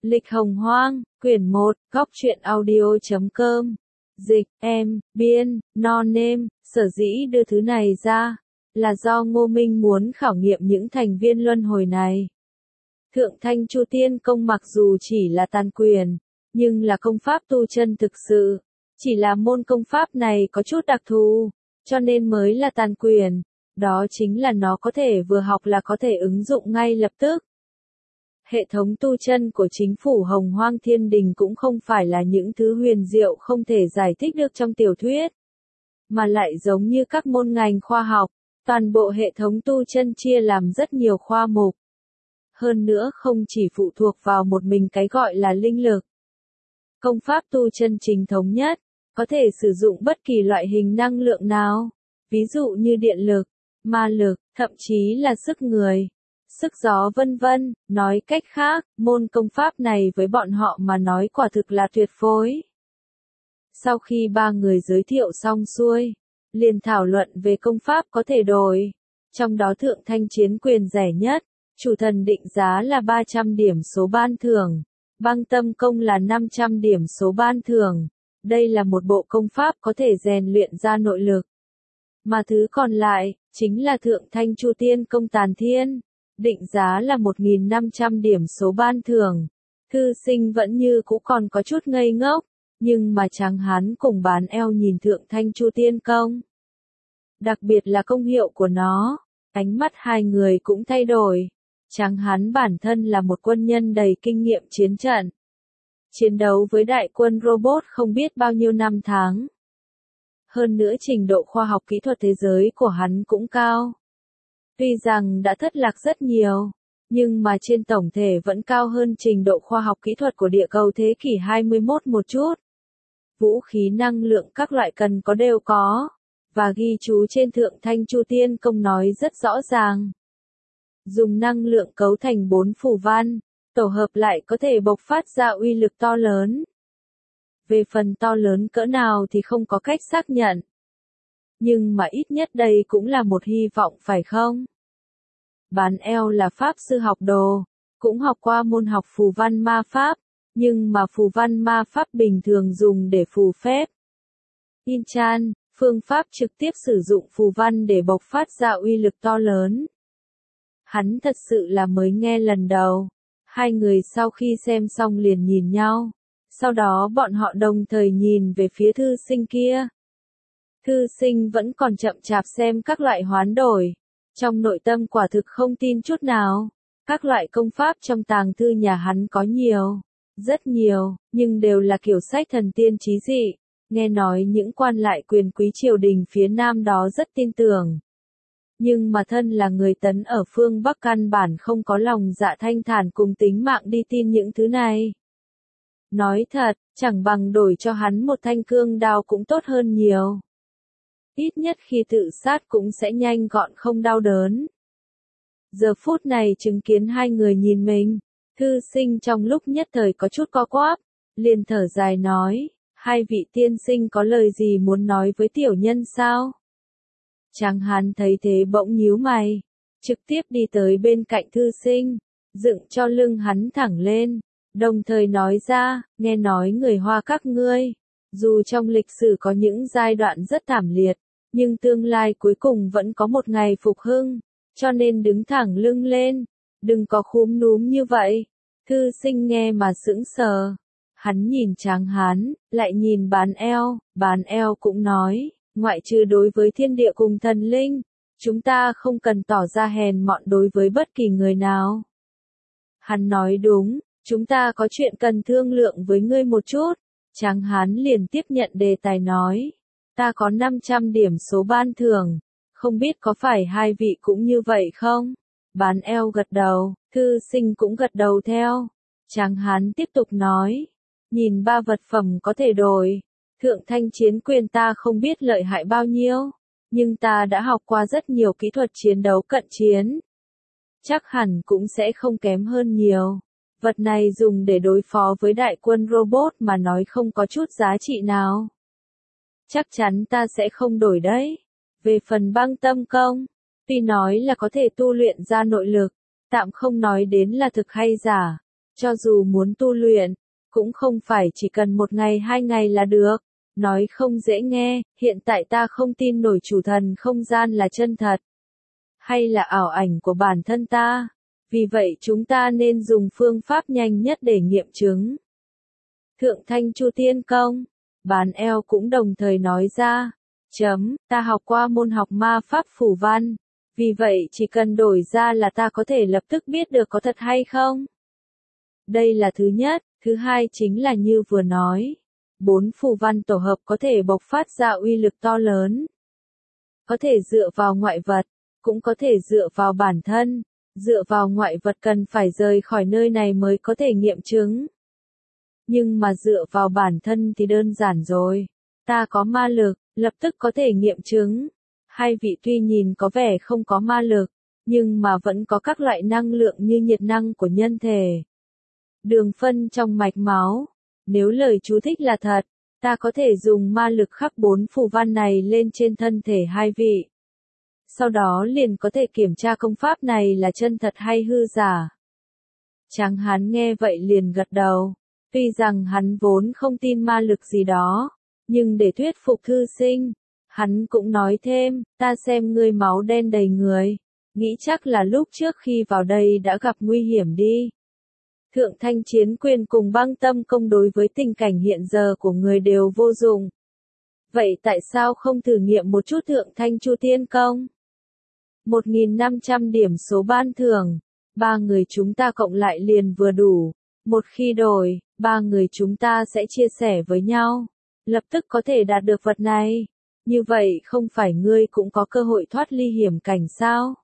Lịch Hồng Hoang, quyển 1, góc truyện audio.com. Dịch, em, biên, non nêm, sở dĩ đưa thứ này ra, là do Ngô Minh muốn khảo nghiệm những thành viên luân hồi này. Thượng Thanh Chu Tiên Công mặc dù chỉ là tàn quyền, nhưng là công pháp tu chân thực sự. Chỉ là môn công pháp này có chút đặc thù, cho nên mới là tàn quyền. Đó chính là nó có thể vừa học là có thể ứng dụng ngay lập tức. Hệ thống tu chân của chính phủ Hồng Hoang Thiên Đình cũng không phải là những thứ huyền diệu không thể giải thích được trong tiểu thuyết, mà lại giống như các môn ngành khoa học, toàn bộ hệ thống tu chân chia làm rất nhiều khoa mục. Hơn nữa không chỉ phụ thuộc vào một mình cái gọi là linh lực. Công pháp tu chân chính thống nhất, có thể sử dụng bất kỳ loại hình năng lượng nào, ví dụ như điện lực, ma lực, thậm chí là sức người, sức gió vân vân. Nói cách khác, môn công pháp này với bọn họ mà nói quả thực là tuyệt phối. Sau khi ba người giới thiệu xong xuôi, liền thảo luận về công pháp có thể đổi. Trong đó Thượng Thanh chiến quyền rẻ nhất, chủ thần định giá là 300 điểm số ban thưởng, Băng Tâm Công là 500 điểm số ban thưởng. Đây là một bộ công pháp có thể rèn luyện ra nội lực. Mà thứ còn lại, chính là Thượng Thanh Chu Tiên Công Tàn Thiên, định giá là 1.500 điểm số ban thưởng. Thư Sinh vẫn như cũ còn có chút ngây ngốc, nhưng mà Tráng Hán cùng Bán Eo nhìn Thượng Thanh Chu Tiên Công. Đặc biệt là công hiệu của nó, ánh mắt hai người cũng thay đổi. Tráng Hán bản thân là một quân nhân đầy kinh nghiệm chiến trận. Chiến đấu với đại quân robot không biết bao nhiêu năm tháng. Hơn nữa trình độ khoa học kỹ thuật thế giới của hắn cũng cao. Tuy rằng đã thất lạc rất nhiều, nhưng mà trên tổng thể vẫn cao hơn trình độ khoa học kỹ thuật của địa cầu thế kỷ 21 một chút. Vũ khí năng lượng các loại cần có đều có, và ghi chú trên Thượng Thanh Chu Tiên Công nói rất rõ ràng. Dùng năng lượng cấu thành 4 phù văn, tổ hợp lại có thể bộc phát ra uy lực to lớn. Về phần to lớn cỡ nào thì không có cách xác nhận. Nhưng mà ít nhất đây cũng là một hy vọng phải không? Bán Eo là pháp sư học đồ, cũng học qua môn học phù văn ma pháp, nhưng mà phù văn ma pháp bình thường dùng để phù phép. Inchan, phương pháp trực tiếp sử dụng phù văn để bộc phát ra uy lực to lớn. Hắn thật sự là mới nghe lần đầu. Hai người sau khi xem xong liền nhìn nhau. Sau đó bọn họ đồng thời nhìn về phía Thư Sinh kia. Thư Sinh vẫn còn chậm chạp xem các loại hoán đổi. Trong nội tâm quả thực không tin chút nào. Các loại công pháp trong tàng thư nhà hắn có nhiều, rất nhiều, nhưng đều là kiểu sách thần tiên chí dị. Nghe nói những quan lại quyền quý triều đình phía Nam đó rất tin tưởng. Nhưng mà thân là người Tấn ở phương Bắc căn bản không có lòng dạ thanh thản cùng tính mạng đi tin những thứ này. Nói thật, chẳng bằng đổi cho hắn một thanh cương đao cũng tốt hơn nhiều. Ít nhất khi tự sát cũng sẽ nhanh gọn không đau đớn. Giờ phút này chứng kiến hai người nhìn mình, Thư Sinh trong lúc nhất thời có chút co quắp, liền thở dài nói, hai vị tiên sinh có lời gì muốn nói với tiểu nhân sao? Tráng Hán thấy thế bỗng nhíu mày, trực tiếp đi tới bên cạnh Thư Sinh, dựng cho lưng hắn thẳng lên, đồng thời nói ra, nghe nói người Hoa các ngươi, dù trong lịch sử có những giai đoạn rất thảm liệt, nhưng tương lai cuối cùng vẫn có một ngày phục hưng, cho nên đứng thẳng lưng lên, đừng có khúm núm như vậy. Thư Sinh nghe mà sững sờ, hắn nhìn Tráng Hán, lại nhìn Bán Eo cũng nói, ngoại trừ đối với thiên địa cùng thần linh, chúng ta không cần tỏ ra hèn mọn đối với bất kỳ người nào. Hắn nói đúng, chúng ta có chuyện cần thương lượng với ngươi một chút. Tráng Hán liền tiếp nhận đề tài nói, ta có 500 điểm số ban thưởng, không biết có phải hai vị cũng như vậy không? Bán Eo gật đầu, Thư Sinh cũng gật đầu theo. Tráng Hán tiếp tục nói, nhìn ba vật phẩm có thể đổi. Thượng Thanh chiến quyền ta không biết lợi hại bao nhiêu, nhưng ta đã học qua rất nhiều kỹ thuật chiến đấu cận chiến. Chắc hẳn cũng sẽ không kém hơn nhiều. Vật này dùng để đối phó với đại quân robot mà nói không có chút giá trị nào. Chắc chắn ta sẽ không đổi đấy. Về phần Băng Tâm Công, tuy nói là có thể tu luyện ra nội lực, tạm không nói đến là thực hay giả, Cho dù muốn tu luyện, cũng không phải chỉ cần 1 ngày 2 ngày là được. Nói không dễ nghe, hiện tại ta không tin nổi chủ thần không gian là chân thật. Hay là ảo ảnh của bản thân ta. Vì vậy chúng ta nên dùng phương pháp nhanh nhất để nghiệm chứng. Thượng Thanh Chu Tiên Công. Bán eo cũng đồng thời nói ra. Ta học qua môn học ma pháp phù văn. Vì vậy chỉ cần đổi ra là ta có thể lập tức biết được có thật hay không. Đây là thứ nhất, thứ hai chính là như vừa nói. 4 phù văn tổ hợp có thể bộc phát ra uy lực to lớn. Có thể dựa vào ngoại vật, cũng có thể dựa vào bản thân. Dựa vào ngoại vật cần phải rời khỏi nơi này mới có thể nghiệm chứng. Nhưng mà dựa vào bản thân thì đơn giản rồi. Ta có ma lực, lập tức có thể nghiệm chứng. Hai vị tuy nhìn có vẻ không có ma lực, nhưng mà vẫn có các loại năng lượng như nhiệt năng của nhân thể. Đường phân trong mạch máu. Nếu lời chú thích là thật, ta có thể dùng ma lực khắc 4 phù văn này lên trên thân thể hai vị. Sau đó liền có thể kiểm tra công pháp này là chân thật hay hư giả. Tráng hán nghe vậy liền gật đầu. Tuy rằng hắn vốn không tin ma lực gì đó, nhưng để thuyết phục thư sinh, hắn cũng nói thêm, ta xem ngươi máu đen đầy người, nghĩ chắc là lúc trước khi vào đây đã gặp nguy hiểm đi. Thượng Thanh Chiến Quyền cùng Băng Tâm Công đối với tình cảnh hiện giờ của người đều vô dụng. Vậy tại sao không thử nghiệm một chút Thượng Thanh Chu Tiên Công? 1.500 điểm số ban thưởng, 3 người chúng ta cộng lại liền vừa đủ. Một khi đổi, 3 người chúng ta sẽ chia sẻ với nhau, lập tức có thể đạt được vật này. Như vậy không phải ngươi cũng có cơ hội thoát ly hiểm cảnh sao?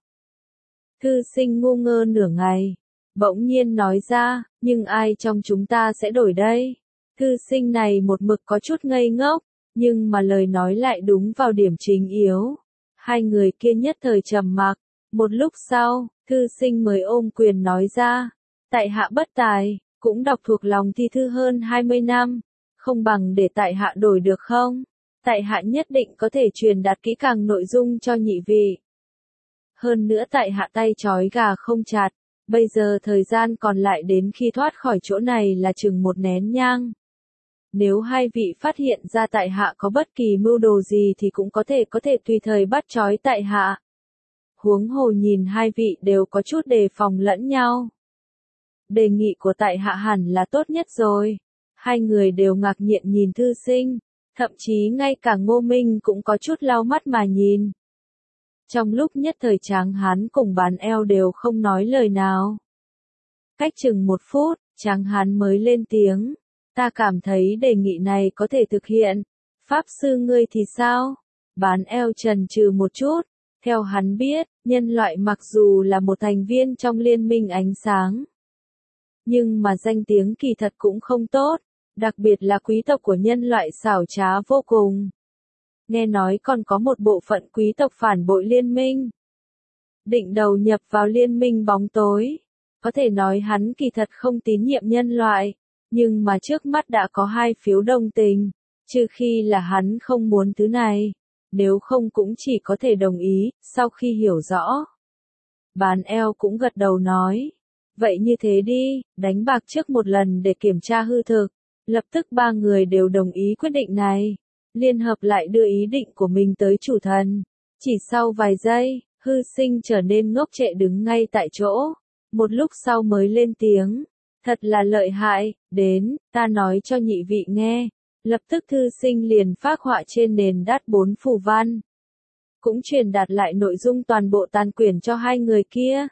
Thư sinh ngu ngơ nửa ngày, bỗng nhiên nói ra, nhưng ai trong chúng ta sẽ đổi đây? Thư sinh này một mực có chút ngây ngốc, nhưng mà lời nói lại đúng vào điểm chính yếu. Hai người kia nhất thời trầm mặc, một lúc sau, thư sinh mới ôm quyền nói ra, tại hạ bất tài, cũng đọc thuộc lòng thi thư hơn 20 năm, không bằng để tại hạ đổi được không? Tại hạ nhất định có thể truyền đạt kỹ càng nội dung cho nhị vị. Hơn nữa tại hạ tay trói gà không chặt, bây giờ thời gian còn lại đến khi thoát khỏi chỗ này là chừng 1 nén nhang. Nếu hai vị phát hiện ra tại hạ có bất kỳ mưu đồ gì thì cũng có thể tùy thời bắt trói tại hạ. Huống hồ nhìn hai vị đều có chút đề phòng lẫn nhau. Đề nghị của tại hạ hẳn là tốt nhất rồi. Hai người đều ngạc nhiên nhìn thư sinh, thậm chí ngay cả Ngô Minh cũng có chút lau mắt mà nhìn. Trong lúc nhất thời Tráng Hán cùng Bán Eo đều không nói lời nào. Cách chừng 1 phút, Tráng Hán mới lên tiếng. Ta cảm thấy đề nghị này có thể thực hiện. Pháp sư ngươi thì sao? Bán Eo chần chừ một chút. Theo hắn biết, nhân loại mặc dù là một thành viên trong liên minh ánh sáng, nhưng mà danh tiếng kỳ thật cũng không tốt, đặc biệt là quý tộc của nhân loại xảo trá vô cùng. Nghe nói còn có một bộ phận quý tộc phản bội liên minh, định đầu nhập vào liên minh bóng tối. Có thể nói hắn kỳ thật không tín nhiệm nhân loại, nhưng mà trước mắt đã có 2 phiếu đồng tình, trừ khi là hắn không muốn thứ này, nếu không cũng chỉ có thể đồng ý, sau khi hiểu rõ. Bán Eo cũng gật đầu nói, vậy như thế đi, đánh bạc trước một lần để kiểm tra hư thực. Lập tức 3 người đều đồng ý quyết định này, liên hợp lại đưa ý định của mình tới chủ thần. Chỉ sau vài giây, hư sinh trở nên ngốc trệ đứng ngay tại chỗ, một lúc sau mới lên tiếng, thật là lợi hại, đến, ta nói cho nhị vị nghe. Lập tức thư sinh liền phác họa trên nền đát 4 phù văn, cũng truyền đạt lại nội dung toàn bộ tàn quyển cho 2 người kia.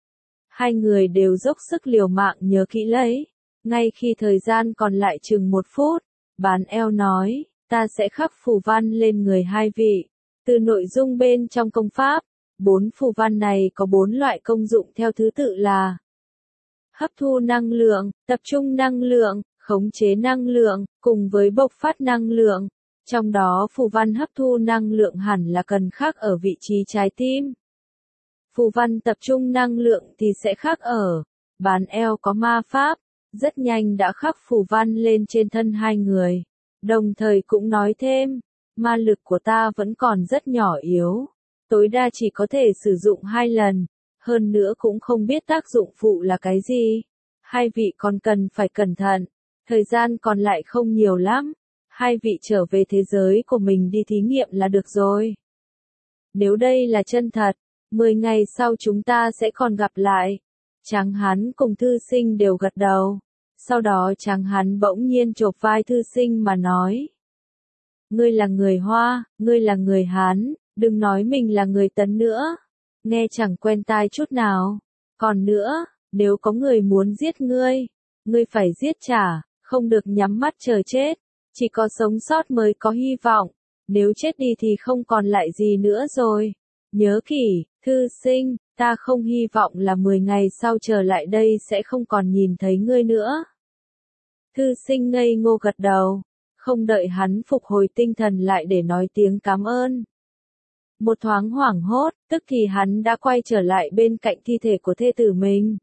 2 người đều dốc sức liều mạng nhớ kỹ lấy. Ngay khi thời gian còn lại chừng 1 phút, Bán Eo nói, ta sẽ khắc phù văn lên người hai vị. Từ nội dung bên trong công pháp, 4 phù văn này có 4 loại công dụng theo thứ tự là hấp thu năng lượng, tập trung năng lượng, khống chế năng lượng, cùng với bộc phát năng lượng. Trong đó phù văn hấp thu năng lượng hẳn là cần khắc ở vị trí trái tim. Phù văn tập trung năng lượng thì sẽ khắc ở. Bán Eo có ma pháp, rất nhanh đã khắc phù văn lên trên thân 2 người. Đồng thời cũng nói thêm, ma lực của ta vẫn còn rất nhỏ yếu, tối đa chỉ có thể sử dụng 2 lần, hơn nữa cũng không biết tác dụng phụ là cái gì. Hai vị còn cần phải cẩn thận, thời gian còn lại không nhiều lắm. Hai vị trở về thế giới của mình đi thí nghiệm là được rồi. Nếu đây là chân thật, 10 ngày sau chúng ta sẽ còn gặp lại. Tráng Hán cùng thư sinh đều gật đầu. Sau đó Tráng Hán bỗng nhiên chộp vai thư sinh mà nói. Ngươi là người Hoa, ngươi là người Hán, đừng nói mình là người Tấn nữa. Nghe chẳng quen tai chút nào. Còn nữa, nếu có người muốn giết ngươi, ngươi phải giết trả, không được nhắm mắt chờ chết. Chỉ có sống sót mới có hy vọng. Nếu chết đi thì không còn lại gì nữa rồi. Nhớ kỹ, thư sinh, ta không hy vọng là 10 ngày sau trở lại đây sẽ không còn nhìn thấy ngươi nữa. Thư sinh ngây ngô gật đầu, không đợi hắn phục hồi tinh thần lại để nói tiếng cảm ơn. Một thoáng hoảng hốt, tức thì hắn đã quay trở lại bên cạnh thi thể của thê tử mình.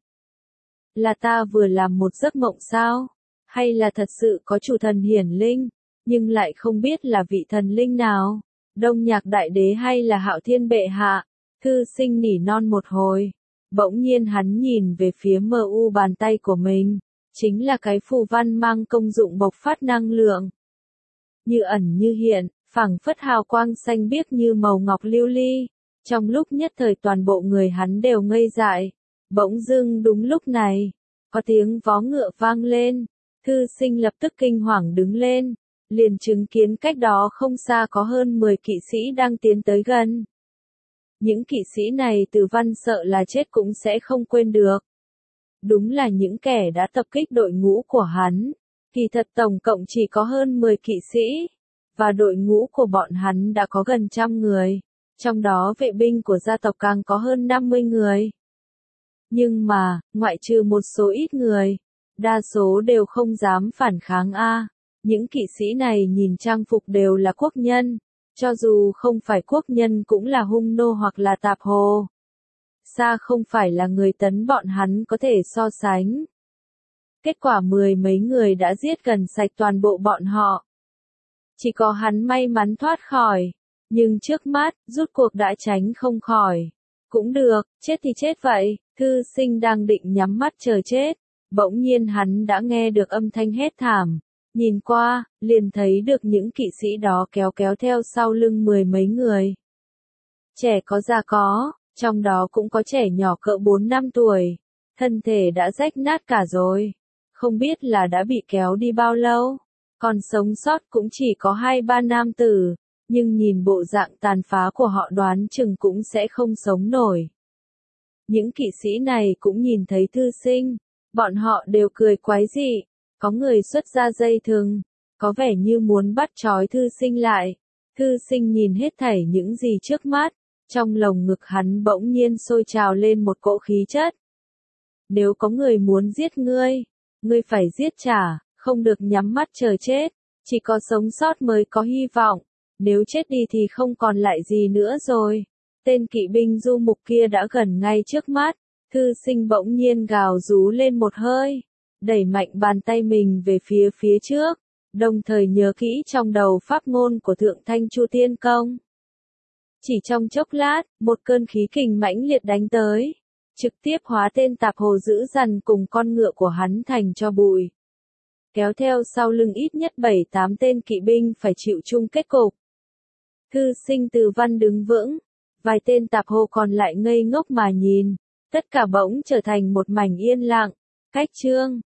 Là ta vừa làm một giấc mộng sao? Hay là thật sự có chủ thần hiển linh, nhưng lại không biết là vị thần linh nào? Đông Nhạc Đại Đế hay là Hạo Thiên Bệ Hạ? Thư sinh nỉ non một hồi. Bỗng nhiên hắn nhìn về phía mờ u bàn tay của mình. Chính là cái phù văn mang công dụng bộc phát năng lượng. Như ẩn như hiện, phảng phất hào quang xanh biếc như màu ngọc lưu ly. Trong lúc nhất thời toàn bộ người hắn đều ngây dại. Bỗng dưng đúng lúc này, có tiếng vó ngựa vang lên. Thư sinh lập tức kinh hoàng đứng lên. Liền chứng kiến cách đó không xa có hơn 10 kỵ sĩ đang tiến tới gần. Những kỵ sĩ này Từ Văn sợ là chết cũng sẽ không quên được. Đúng là những kẻ đã tập kích đội ngũ của hắn. Kỳ thật tổng cộng chỉ có hơn 10 kỵ sĩ. Và đội ngũ của bọn hắn đã có gần 100 người. Trong đó vệ binh của gia tộc càng có hơn 50 người. Nhưng mà, ngoại trừ một số ít người, đa số đều không dám phản kháng a. Những kỵ sĩ này nhìn trang phục đều là quốc nhân, cho dù không phải quốc nhân cũng là hung nô hoặc là tạp hồ. Xa không phải là người Tấn bọn hắn có thể so sánh. Kết quả 10 mấy người đã giết gần sạch toàn bộ bọn họ. Chỉ có hắn may mắn thoát khỏi, nhưng trước mắt, rút cuộc đã tránh không khỏi. Cũng được, chết thì chết vậy, thư sinh đang định nhắm mắt chờ chết. Bỗng nhiên hắn đã nghe được âm thanh hét thảm. Nhìn qua, liền thấy được những kỵ sĩ đó kéo kéo theo sau lưng 10 mấy người. Trẻ có già có, trong đó cũng có trẻ nhỏ cỡ 4 năm tuổi. Thân thể đã rách nát cả rồi. Không biết là đã bị kéo đi bao lâu. Còn sống sót cũng chỉ có 2-3 nam tử. Nhưng nhìn bộ dạng tàn phá của họ đoán chừng cũng sẽ không sống nổi. Những kỵ sĩ này cũng nhìn thấy thư sinh. Bọn họ đều cười quái dị. Có người xuất ra dây thừng, có vẻ như muốn bắt trói thư sinh lại. Thư sinh nhìn hết thảy những gì trước mắt, trong lồng ngực hắn bỗng nhiên sôi trào lên một cỗ khí chất. Nếu có người muốn giết ngươi, ngươi phải giết trả, không được nhắm mắt chờ chết, chỉ có sống sót mới có hy vọng, nếu chết đi thì không còn lại gì nữa rồi. Tên kỵ binh du mục kia đã gần ngay trước mắt, thư sinh bỗng nhiên gào rú lên một hơi. Đẩy mạnh bàn tay mình về phía trước, đồng thời nhớ kỹ trong đầu pháp ngôn của Thượng Thanh Chu Tiên Công. Chỉ trong chốc lát, một cơn khí kình mãnh liệt đánh tới, trực tiếp hóa tên tạp hồ dữ dằn cùng con ngựa của hắn thành tro bụi. Kéo theo sau lưng ít nhất 7-8 tên kỵ binh phải chịu chung kết cục. Thư sinh Từ Văn đứng vững, vài tên tạp hồ còn lại ngây ngốc mà nhìn, tất cả bỗng trở thành một mảnh yên lặng. Cách chương